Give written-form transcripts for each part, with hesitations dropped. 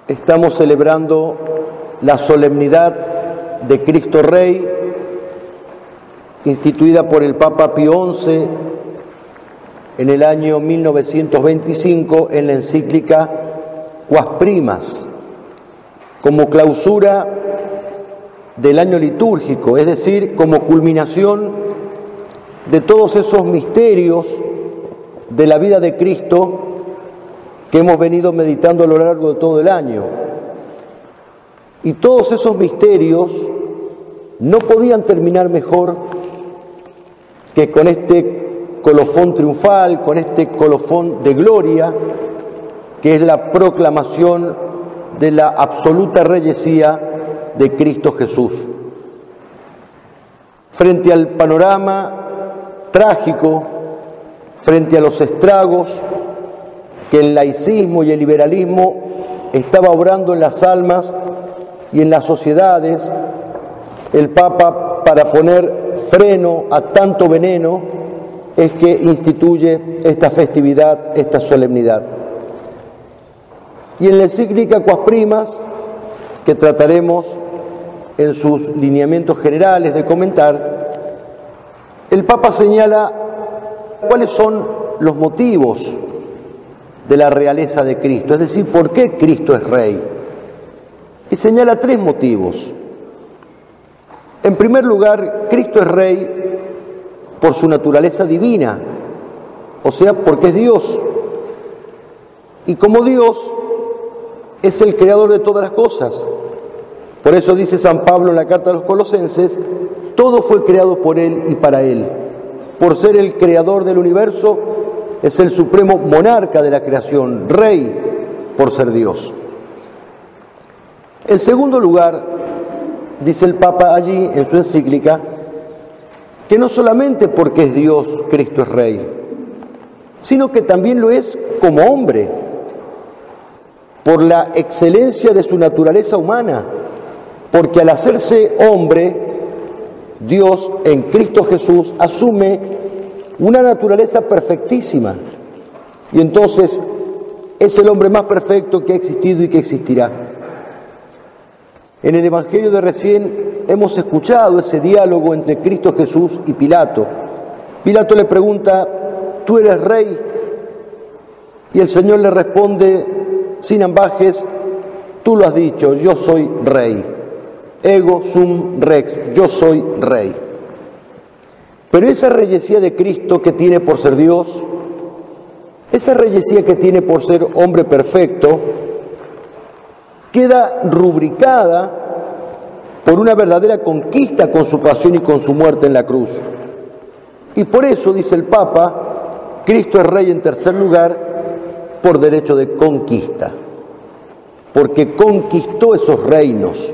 Estamos celebrando la solemnidad de Cristo Rey, instituida por el Papa Pío XI en el año 1925 en la encíclica Quas Primas, como clausura del año litúrgico, es decir, como culminación de todos esos misterios de la vida de Cristo que hemos venido meditando a lo largo de todo el año. Y todos esos misterios no podían terminar mejor que con este colofón triunfal, con este colofón de gloria, que es la proclamación de la absoluta reyesía de Cristo Jesús. Frente al panorama trágico, frente a los estragos que el laicismo y el liberalismo estaba obrando en las almas y en las sociedades, el Papa, para poner freno a tanto veneno, es que instituye esta festividad, esta solemnidad. Y en la encíclica Quas Primas, que trataremos en sus lineamientos generales de comentar, el Papa señala cuáles son los motivos de la realeza de Cristo, es decir, por qué Cristo es Rey. Y señala tres motivos. En primer lugar, Cristo es Rey por su naturaleza divina, o sea, porque es Dios. Y como Dios, es el creador de todas las cosas. Por eso dice San Pablo en la carta a los Colosenses, todo fue creado por Él y para Él. Por ser el creador del universo, es el supremo monarca de la creación, Rey por ser Dios. En segundo lugar, dice el Papa allí en su encíclica, que no solamente porque es Dios, Cristo es Rey, sino que también lo es como hombre, por la excelencia de su naturaleza humana, porque al hacerse hombre, Dios en Cristo Jesús asume una naturaleza perfectísima, y entonces es el hombre más perfecto que ha existido y que existirá. En el Evangelio de recién hemos escuchado ese diálogo entre Cristo Jesús y Pilato. Pilato le pregunta, ¿tú eres rey? Y el Señor le responde sin ambajes, tú lo has dicho, yo soy rey. Ego sum rex, yo soy rey. Pero esa reyesía de Cristo que tiene por ser Dios, esa reyesía que tiene por ser hombre perfecto, queda rubricada por una verdadera conquista con su pasión y con su muerte en la cruz. Y por eso, dice el Papa, Cristo es Rey en tercer lugar por derecho de conquista, porque conquistó esos reinos.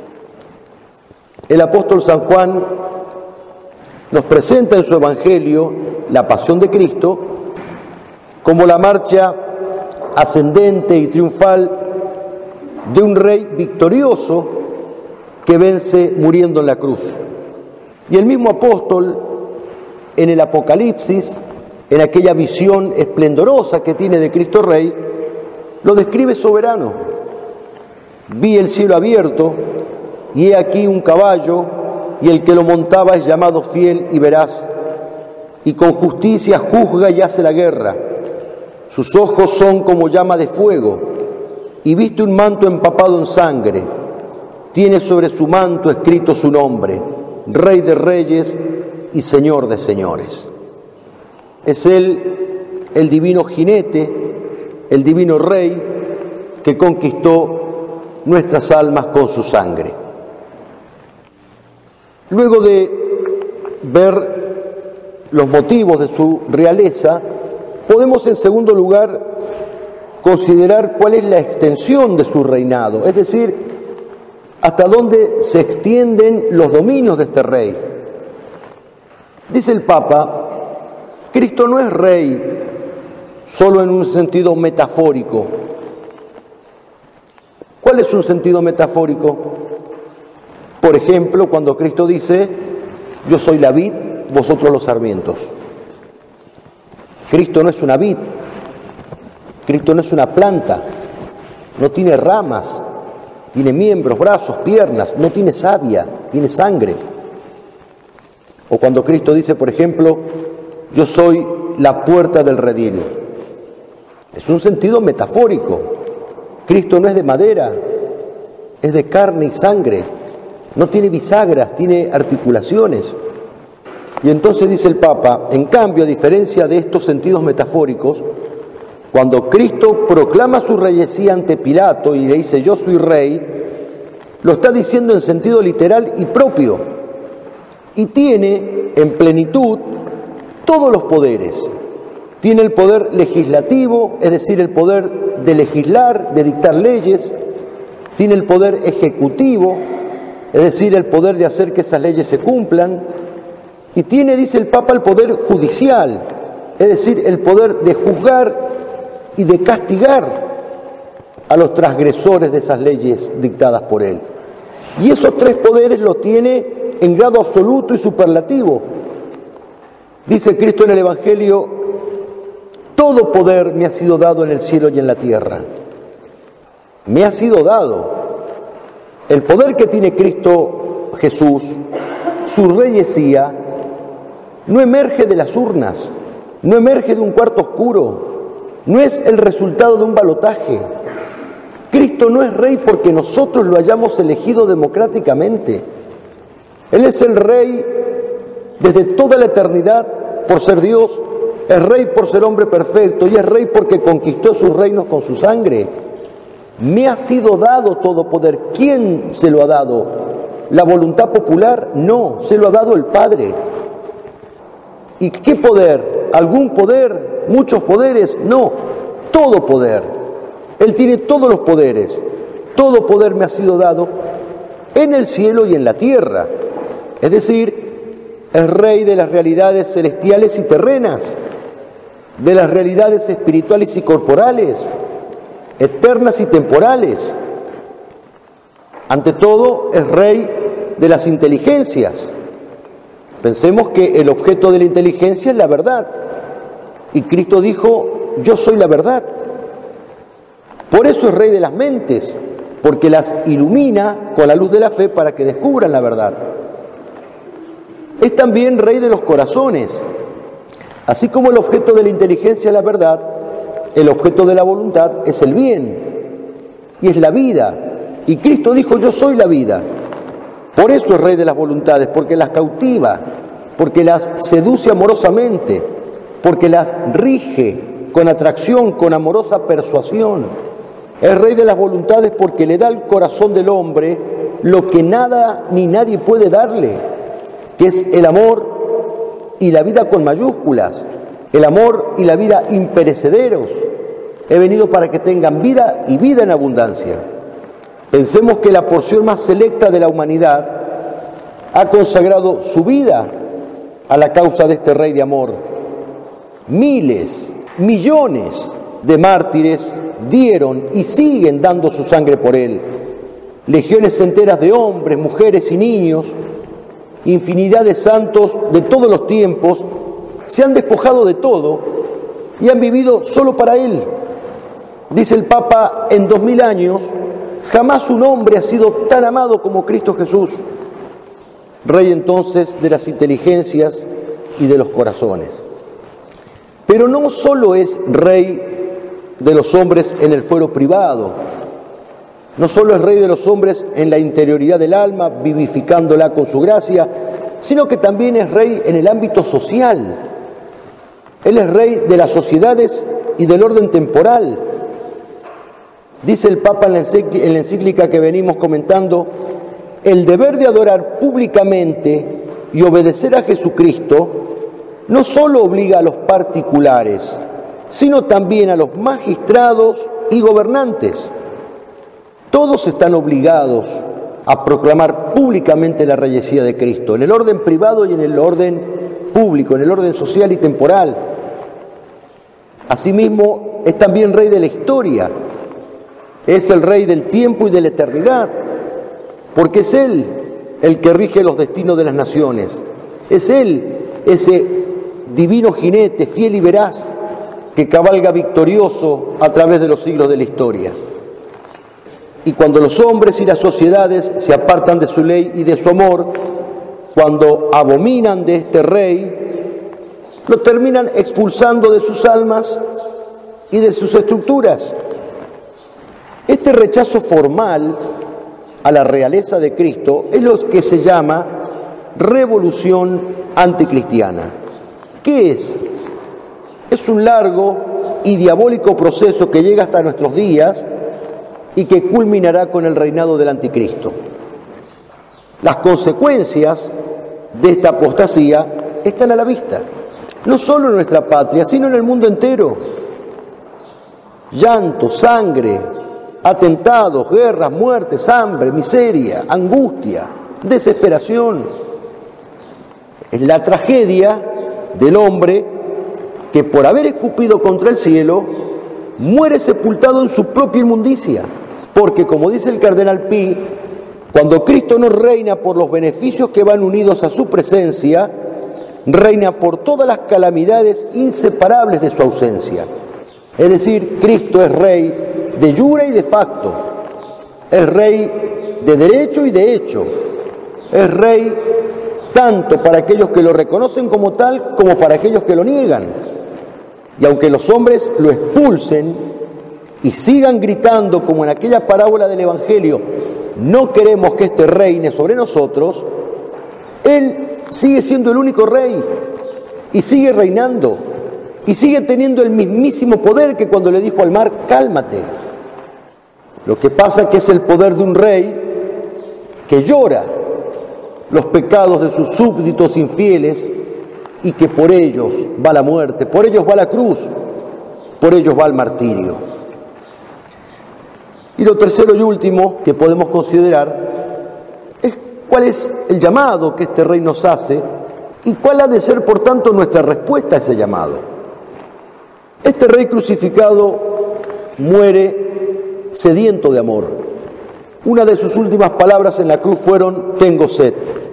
El apóstol San Juan nos presenta en su Evangelio la pasión de Cristo como la marcha ascendente y triunfal de un rey victorioso que vence muriendo en la cruz. Y el mismo apóstol en el Apocalipsis, en aquella visión esplendorosa que tiene de Cristo Rey, lo describe soberano. Vi el cielo abierto y he aquí un caballo, y el que lo montaba es llamado fiel y veraz, y con justicia juzga y hace la guerra. Sus ojos son como llama de fuego, y viste un manto empapado en sangre. Tiene sobre su manto escrito su nombre, Rey de Reyes y Señor de Señores. Es Él el divino jinete, el divino Rey, que conquistó nuestras almas con su sangre. Luego de ver los motivos de su realeza, podemos en segundo lugar considerar cuál es la extensión de su reinado, es decir, hasta dónde se extienden los dominios de este rey. Dice el Papa, Cristo no es rey solo en un sentido metafórico. ¿Cuál es un sentido metafórico? Por ejemplo, cuando Cristo dice, yo soy la vid, vosotros los sarmientos. Cristo no es una vid, Cristo no es una planta, no tiene ramas, tiene miembros, brazos, piernas, no tiene savia, tiene sangre. O cuando Cristo dice, por ejemplo, yo soy la puerta del redil. Es un sentido metafórico. Cristo no es de madera, es de carne y sangre. No tiene bisagras, tiene articulaciones. Y entonces dice el Papa, en cambio, a diferencia de estos sentidos metafóricos, cuando Cristo proclama su reyesía ante Pilato y le dice yo soy rey, lo está diciendo en sentido literal y propio. Y tiene en plenitud todos los poderes. Tiene el poder legislativo, es decir, el poder de legislar, de dictar leyes. Tiene el poder ejecutivo, es decir, el poder de hacer que esas leyes se cumplan. Y tiene, dice el Papa, el poder judicial, es decir, el poder de juzgar y de castigar a los transgresores de esas leyes dictadas por él. Y esos tres poderes los tiene en grado absoluto y superlativo. Dice Cristo en el Evangelio, todo poder me ha sido dado en el cielo y en la tierra. Me ha sido dado. El poder que tiene Cristo Jesús, su reyesía, no emerge de las urnas, no emerge de un cuarto oscuro, no es el resultado de un balotaje. Cristo no es rey porque nosotros lo hayamos elegido democráticamente. Él es el rey desde toda la eternidad por ser Dios, es rey por ser hombre perfecto y es rey porque conquistó sus reinos con su sangre. Me ha sido dado todo poder. ¿Quién se lo ha dado? ¿La voluntad popular? No, se lo ha dado el Padre. ¿Y qué poder? ¿Algún poder? ¿Muchos poderes? No, todo poder. Él tiene todos los poderes. Todo poder me ha sido dado en el cielo y en la tierra. Es decir, es rey de las realidades celestiales y terrenas, de las realidades espirituales y corporales, eternas y temporales. Ante todo, es rey de las inteligencias. Pensemos que el objeto de la inteligencia es la verdad. Y Cristo dijo, yo soy la verdad. Por eso es rey de las mentes, porque las ilumina con la luz de la fe para que descubran la verdad. Es también rey de los corazones. Así como el objeto de la inteligencia es la verdad, el objeto de la voluntad es el bien y es la vida. Y Cristo dijo, yo soy la vida. Por eso es rey de las voluntades, porque las cautiva, porque las seduce amorosamente, porque las rige con atracción, con amorosa persuasión. Es rey de las voluntades porque le da al corazón del hombre lo que nada ni nadie puede darle, que es el amor y la vida con mayúsculas, el amor y la vida imperecederos. He venido para que tengan vida y vida en abundancia. Pensemos que la porción más selecta de la humanidad ha consagrado su vida a la causa de este rey de amor. Miles, millones de mártires dieron y siguen dando su sangre por él. Legiones enteras de hombres, mujeres y niños, infinidad de santos de todos los tiempos, se han despojado de todo y han vivido solo para él. Dice el Papa, en 2000 años, jamás un hombre ha sido tan amado como Cristo Jesús, rey entonces de las inteligencias y de los corazones. Pero no solo es rey de los hombres en el fuero privado, no solo es rey de los hombres en la interioridad del alma, vivificándola con su gracia, sino que también es rey en el ámbito social. Él es rey de las sociedades y del orden temporal. Dice el Papa en la encíclica que venimos comentando, el deber de adorar públicamente y obedecer a Jesucristo no solo obliga a los particulares, sino también a los magistrados y gobernantes. Todos están obligados a proclamar públicamente la reyesía de Cristo, en el orden privado y en el orden público, en el orden social y temporal. Asimismo, es también rey de la historia, es el rey del tiempo y de la eternidad, porque es Él el que rige los destinos de las naciones. Es Él, ese divino jinete fiel y veraz que cabalga victorioso a través de los siglos de la historia. Y cuando los hombres y las sociedades se apartan de su ley y de su amor, cuando abominan de este rey, lo terminan expulsando de sus almas y de sus estructuras. Este rechazo formal a la realeza de Cristo es lo que se llama revolución anticristiana. ¿Qué es? Es un largo y diabólico proceso que llega hasta nuestros días y que culminará con el reinado del anticristo. Las consecuencias de esta apostasía están a la vista, no solo en nuestra patria, sino en el mundo entero. Llanto, sangre, atentados, guerras, muertes, hambre, miseria, angustia, desesperación. Es la tragedia del hombre que por haber escupido contra el cielo muere sepultado en su propia inmundicia, porque como dice el cardenal Pi, cuando Cristo no reina por los beneficios que van unidos a su presencia, reina por todas las calamidades inseparables de su ausencia. Es decir, Cristo es rey de jure y de facto, es rey de derecho y de hecho, es rey tanto para aquellos que lo reconocen como tal como para aquellos que lo niegan. Y aunque los hombres lo expulsen y sigan gritando como en aquella parábola del Evangelio, no queremos que este reine sobre nosotros, Él sigue siendo el único rey y sigue reinando y sigue teniendo el mismísimo poder que cuando le dijo al mar, cálmate. Lo que pasa es que es el poder de un rey que llora los pecados de sus súbditos infieles y que por ellos va la muerte, por ellos va la cruz, por ellos va el martirio. Y lo tercero y último que podemos considerar es cuál es el llamado que este rey nos hace y cuál ha de ser, por tanto, nuestra respuesta a ese llamado. Este rey crucificado muere sediento de amor. Una de sus últimas palabras en la cruz fueron: tengo sed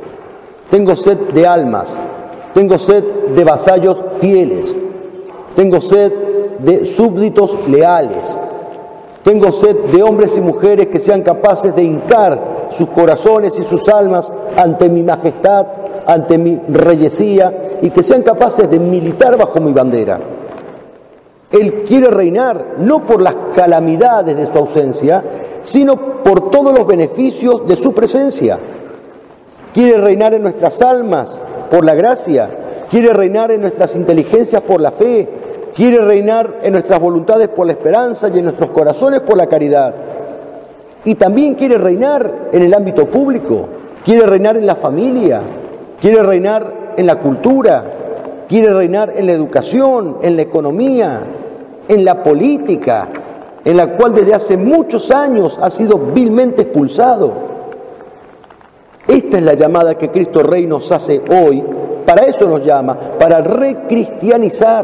de almas, tengo sed de vasallos fieles, tengo sed de súbditos leales, tengo sed de hombres y mujeres que sean capaces de hincar sus corazones y sus almas ante mi majestad, ante mi reyesía, y que sean capaces de militar bajo mi bandera. Él quiere reinar no por las calamidades de su ausencia, sino por todos los beneficios de su presencia. Quiere reinar en nuestras almas por la gracia, quiere reinar en nuestras inteligencias por la fe, quiere reinar en nuestras voluntades por la esperanza y en nuestros corazones por la caridad. Y también quiere reinar en el ámbito público, quiere reinar en la familia, quiere reinar en la cultura, quiere reinar en la educación, en la economía, en la política, en la cual desde hace muchos años ha sido vilmente expulsado. Esta es la llamada que Cristo Rey nos hace hoy, para eso nos llama, para recristianizar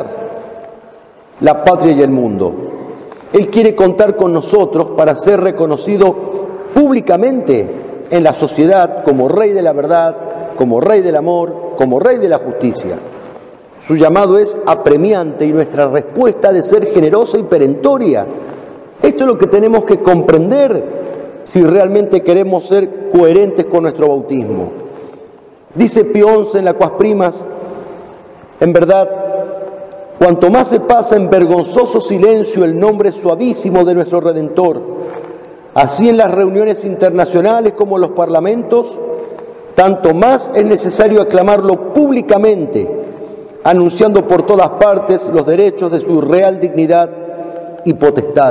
la patria y el mundo. Él quiere contar con nosotros para ser reconocido públicamente en la sociedad como Rey de la verdad, como Rey del amor, como Rey de la justicia. Su llamado es apremiante y nuestra respuesta ha de ser generosa y perentoria. Esto es lo que tenemos que comprender si realmente queremos ser coherentes con nuestro bautismo. Dice Pío XI en la Quas Primas, en verdad, cuanto más se pasa en vergonzoso silencio el nombre suavísimo de nuestro Redentor, así en las reuniones internacionales como en los parlamentos, tanto más es necesario aclamarlo públicamente, anunciando por todas partes los derechos de su real dignidad y potestad.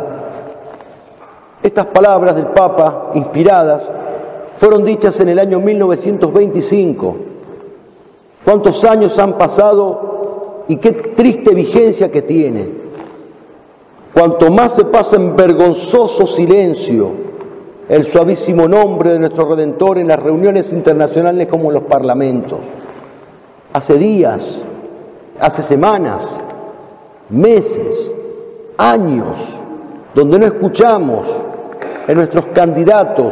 Estas palabras del Papa, inspiradas, fueron dichas en el año 1925. ¿Cuántos años han pasado y qué triste vigencia que tienen? Cuanto más se pasa en vergonzoso silencio el suavísimo nombre de nuestro Redentor en las reuniones internacionales como en los parlamentos. Hace días, hace semanas, meses, años, donde no escuchamos en nuestros candidatos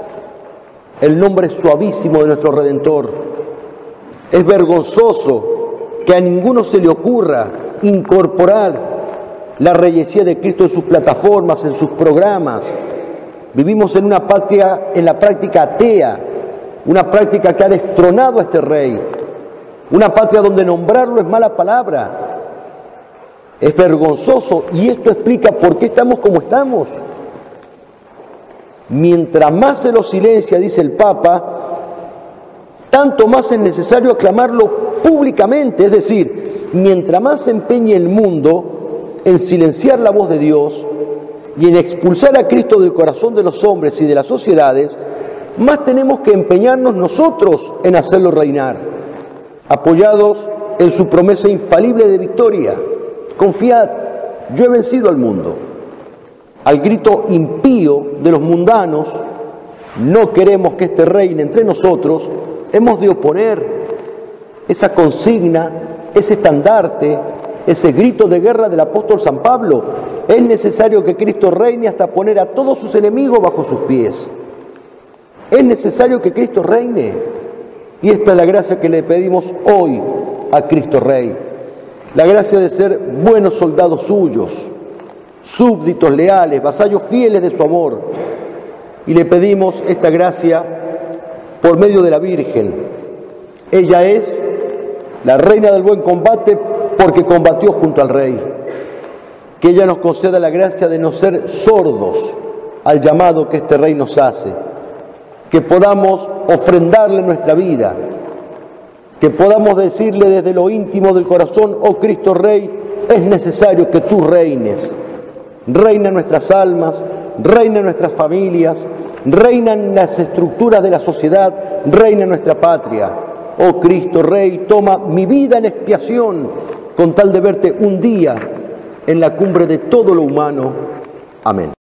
el nombre suavísimo de nuestro Redentor. Es vergonzoso que a ninguno se le ocurra incorporar la reyesía de Cristo en sus plataformas, en sus programas, Vivimos en una patria, en la práctica atea, una práctica que ha destronado a este rey, una patria donde nombrarlo es mala palabra, es vergonzoso, y esto explica por qué estamos como estamos. Mientras más se lo silencia, dice el Papa, tanto más es necesario aclamarlo públicamente, es decir, mientras más se empeñe el mundo en silenciar la voz de Dios y en expulsar a Cristo del corazón de los hombres y de las sociedades, más tenemos que empeñarnos nosotros en hacerlo reinar, apoyados en su promesa infalible de victoria. Confiad, yo he vencido al mundo. Al grito impío de los mundanos, no queremos que este reine entre nosotros, hemos de oponer esa consigna, ese estandarte, ese grito de guerra del apóstol San Pablo. Es necesario que Cristo reine hasta poner a todos sus enemigos bajo sus pies. Es necesario que Cristo reine. Y esta es la gracia que le pedimos hoy a Cristo Rey. La gracia de ser buenos soldados suyos, súbditos leales, vasallos fieles de su amor. Y le pedimos esta gracia por medio de la Virgen. Ella es la reina del buen combate porque combatió junto al Rey. Que ella nos conceda la gracia de no ser sordos al llamado que este Rey nos hace. Que podamos ofrendarle nuestra vida. Que podamos decirle desde lo íntimo del corazón: oh Cristo Rey, es necesario que tú reines. Reina en nuestras almas, reina en nuestras familias, reina en las estructuras de la sociedad, reina en nuestra patria. Oh Cristo Rey, toma mi vida en expiación con tal de verte un día en la cumbre de todo lo humano. Amén.